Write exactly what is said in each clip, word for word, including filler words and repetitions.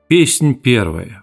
Песнь первая.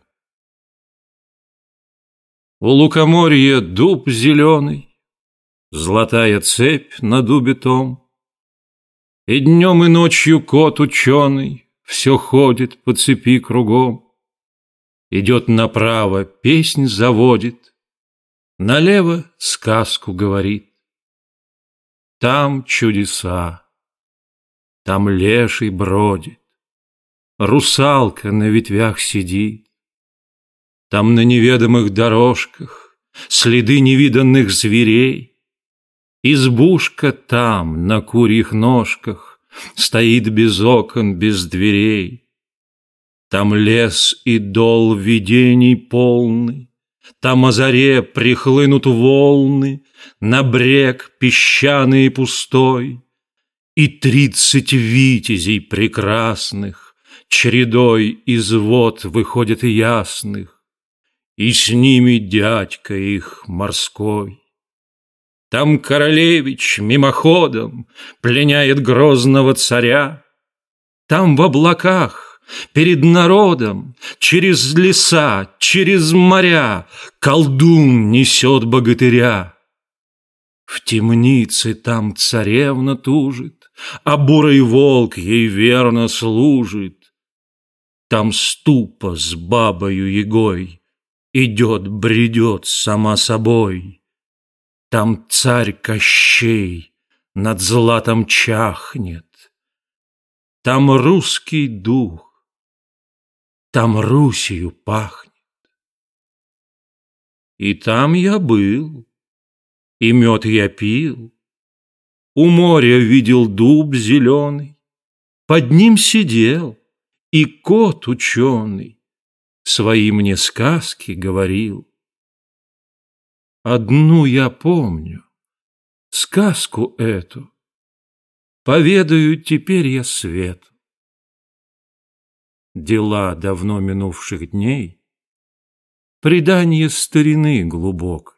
У лукоморья дуб зеленый, золотая цепь на дубе том, и днем и ночью кот ученый все ходит по цепи кругом. Идет направо, песнь заводит, налево сказку говорит. Там чудеса, там леший бродит, русалка на ветвях сидит. Там на неведомых дорожках следы невиданных зверей. Избушка там на курьих ножках стоит без окон, без дверей. Там лес и дол видений полный, там о заре прихлынут волны на брег песчаный и пустой, и тридцать витязей прекрасных чередой из вод выходят ясных, и с ними дядька их морской. Там королевич мимоходом пленяет грозного царя. Там в облаках перед народом через леса, через моря колдун несет богатыря. В темнице там царевна тужит, а бурый волк ей верно служит. Там ступа с бабою Ягой идет, бредет сама собой. Там царь Кощей над златом чахнет. Там русский дух, там Русью пахнет. И там я был, и мед я пил, у моря видел дуб зеленый, под ним сидел и кот ученый свои мне сказки говорил. Одну я помню, сказку эту поведаю теперь я свету. Дела давно минувших дней, преданье старины глубокой.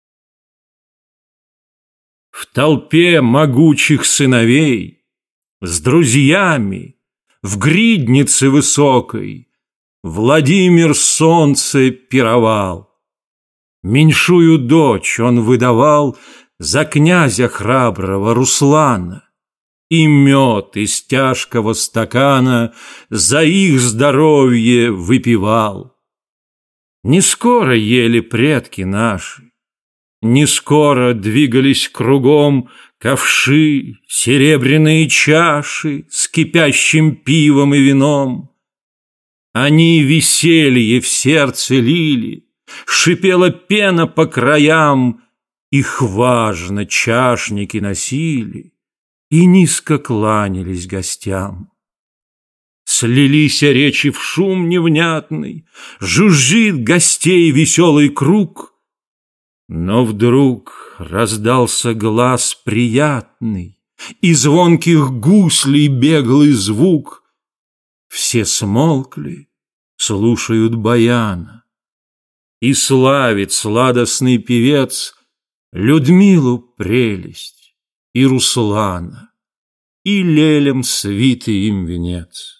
В толпе могучих сыновей, с друзьями, в гриднице высокой Владимир солнце пировал. Меньшую дочь он выдавал за князя храброго Руслана, и мед из тяжкого стакана за их здоровье выпивал. Не скоро ели предки наши, не скоро двигались кругом ковши, серебряные чаши с кипящим пивом и вином. Они веселье в сердце лили, шипела пена по краям, их важно чашники носили и низко кланялись гостям. Слились речи в шум невнятный, жужжит гостей веселый круг, но вдруг раздался глас приятный и звонких гуслей беглый звук. Все смолкли, слушают баяна, и славит сладостный певец Людмилу прелесть и Руслана, и лелем свитый им венец.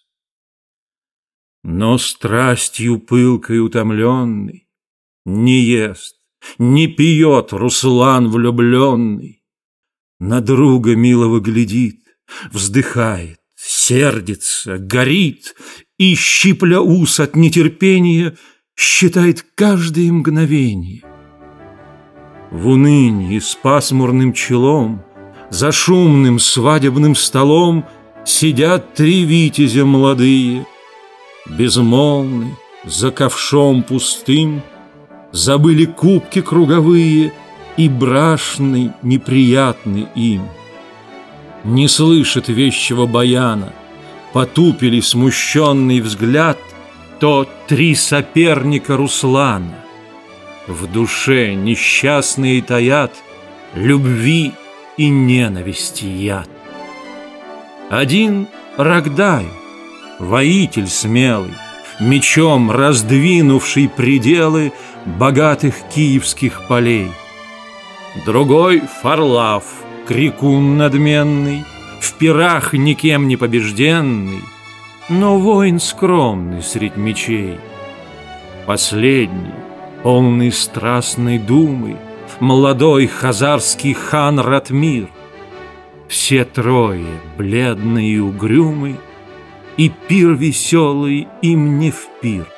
Но страстью пылкой утомленный не ест, не пьет Руслан влюбленный, на друга милого глядит, вздыхает, сердится, горит и, щипля ус от нетерпения, считает каждое мгновение. В унынии с пасмурным челом за шумным свадебным столом сидят три витязя молодые, безмолвны, за ковшом пустым, забыли кубки круговые и брашный неприятный им. Не слышат вещего баяна, потупили смущенный взгляд то три соперника Руслана. В душе несчастные таят любви и ненависти яд. Один Рогдай, воитель смелый, мечом раздвинувший пределы богатых киевских полей. Другой Фарлав, крикун надменный, в пирах никем не побежденный, но воин скромный средь мечей. Последний, полный страстной думы, молодой хазарский хан Ратмир. Все трое, бледные и угрюмы, и пир веселый им не в пир.